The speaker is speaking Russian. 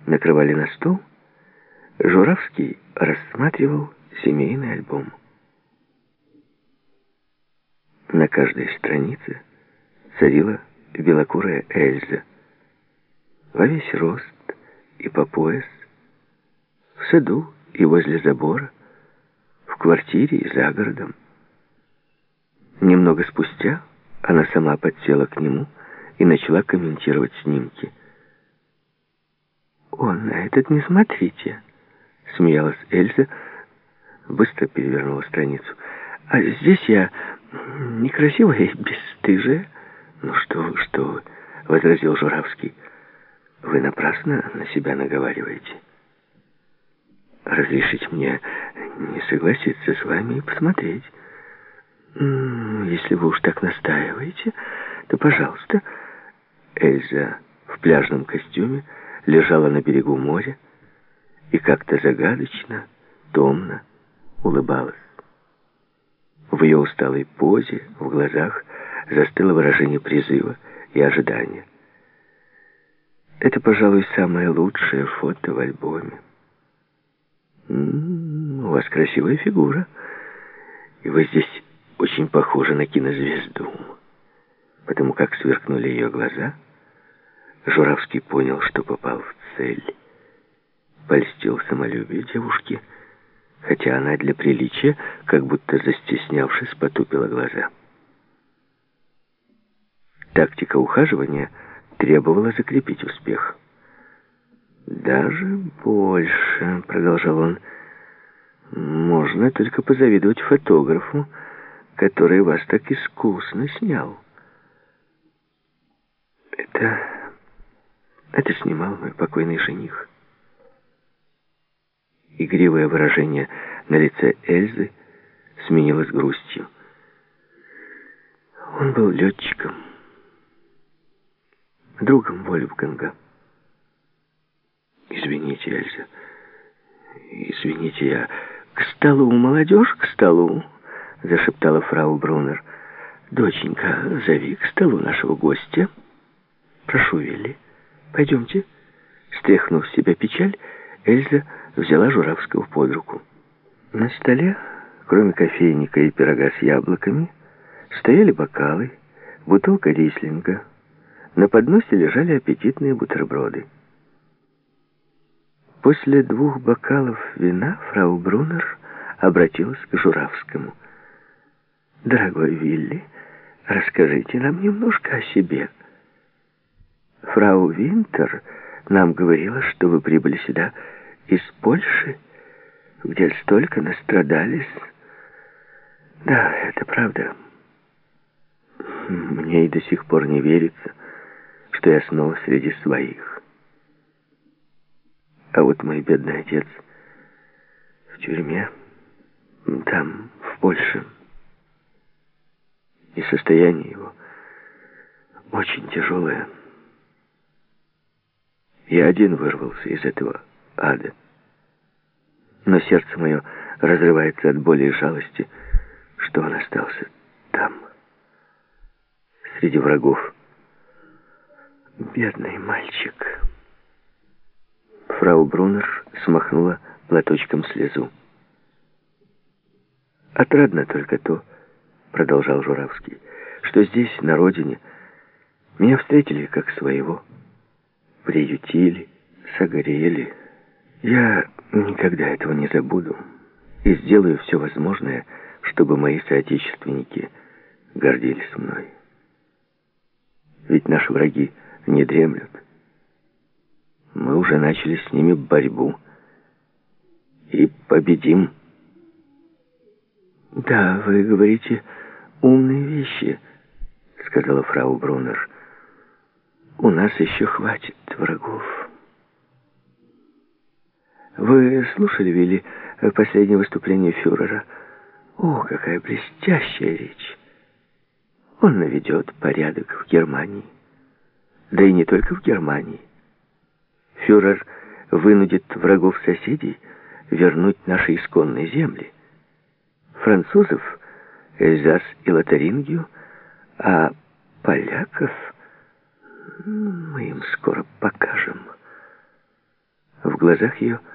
накрывали на стол, Журавский рассматривал семейный альбом. На каждой странице царила белокурая Эльза. Во весь рост и по пояс, в саду и возле забора, в квартире и за городом. Немного спустя она сама подсела к нему и начала комментировать снимки. «О, на этот не смотрите!» — смеялась Эльза, быстро перевернула страницу. «А здесь я некрасивая и бесстыжая». «Ну что вы», — возразил Журавский. «Вы напрасно на себя наговариваете. Разрешите мне не согласиться с вами и посмотреть. Если вы уж так настаиваете, то пожалуйста». Эльза в пляжном костюме лежала на берегу моря и как-то загадочно, томно улыбалась. В ее усталой позе, в глазах застыло выражение призыва и ожидания. Это, пожалуй, самое лучшее фото в альбоме. У вас красивая фигура, и вы здесь очень похожи на кинозвезду. Потому как сверкнули ее глаза, Журавский понял, что попал в цель. Польстил самолюбие девушки, хотя она для приличия, как будто застеснявшись, потупила глаза. Тактика ухаживания требовала закрепить успех. «Даже больше», — продолжал он, — «можно только позавидовать фотографу, который вас так искусно снял». Это снимал мой покойный жених. Игривое выражение на лице Эльзы сменилось грустью. Он был летчиком, другом Вольфганга. «Извините, Эльза, извините, я...» «К столу, молодежь, к столу!» — зашептала фрау Брунер. «Доченька, зови к столу нашего гостя. Прошу, Вилли, пойдемте». Стряхнув с себя печаль, Эльза взяла Журавского под руку. На столе, кроме кофейника и пирога с яблоками, стояли бокалы, бутылка рислинга. На подносе лежали аппетитные бутерброды. После 2 бокалов вина фрау Брунер обратилась к Журавскому. «Дорогой Вилли, расскажите нам немножко о себе. Фрау Винтер нам говорила, что вы прибыли сюда из Польши, где столько настрадались. Да, это правда. Мне и до сих пор не верится, что я снова среди своих. А вот мой бедный отец в тюрьме, там, в Польше. И состояние его очень тяжелое. Я один вырвался из этого ада. Но сердце мое разрывается от боли и жалости, что он остался там, среди врагов. Бедный мальчик». Фрау Брунер смахнула платочком слезу. «Отрадно только то, — продолжал Журавский, — что здесь, на родине, меня встретили как своего, приютили, согрели. Я никогда этого не забуду и сделаю все возможное, чтобы мои соотечественники гордились мной. Ведь наши враги не дремлют. Мы уже начали с ними борьбу и победим». «Да, вы говорите умные вещи», — сказала фрау Брунер. «У нас еще хватит врагов». «Вы слушали, Вилли, последнее выступление фюрера? О, какая блестящая речь! Он наведет порядок в Германии. Да и не только в Германии. Фюрер вынудит врагов соседей вернуть наши исконные земли. Французов — Эльзас и Лотарингию, а поляков мы им скоро покажем». в глазах ее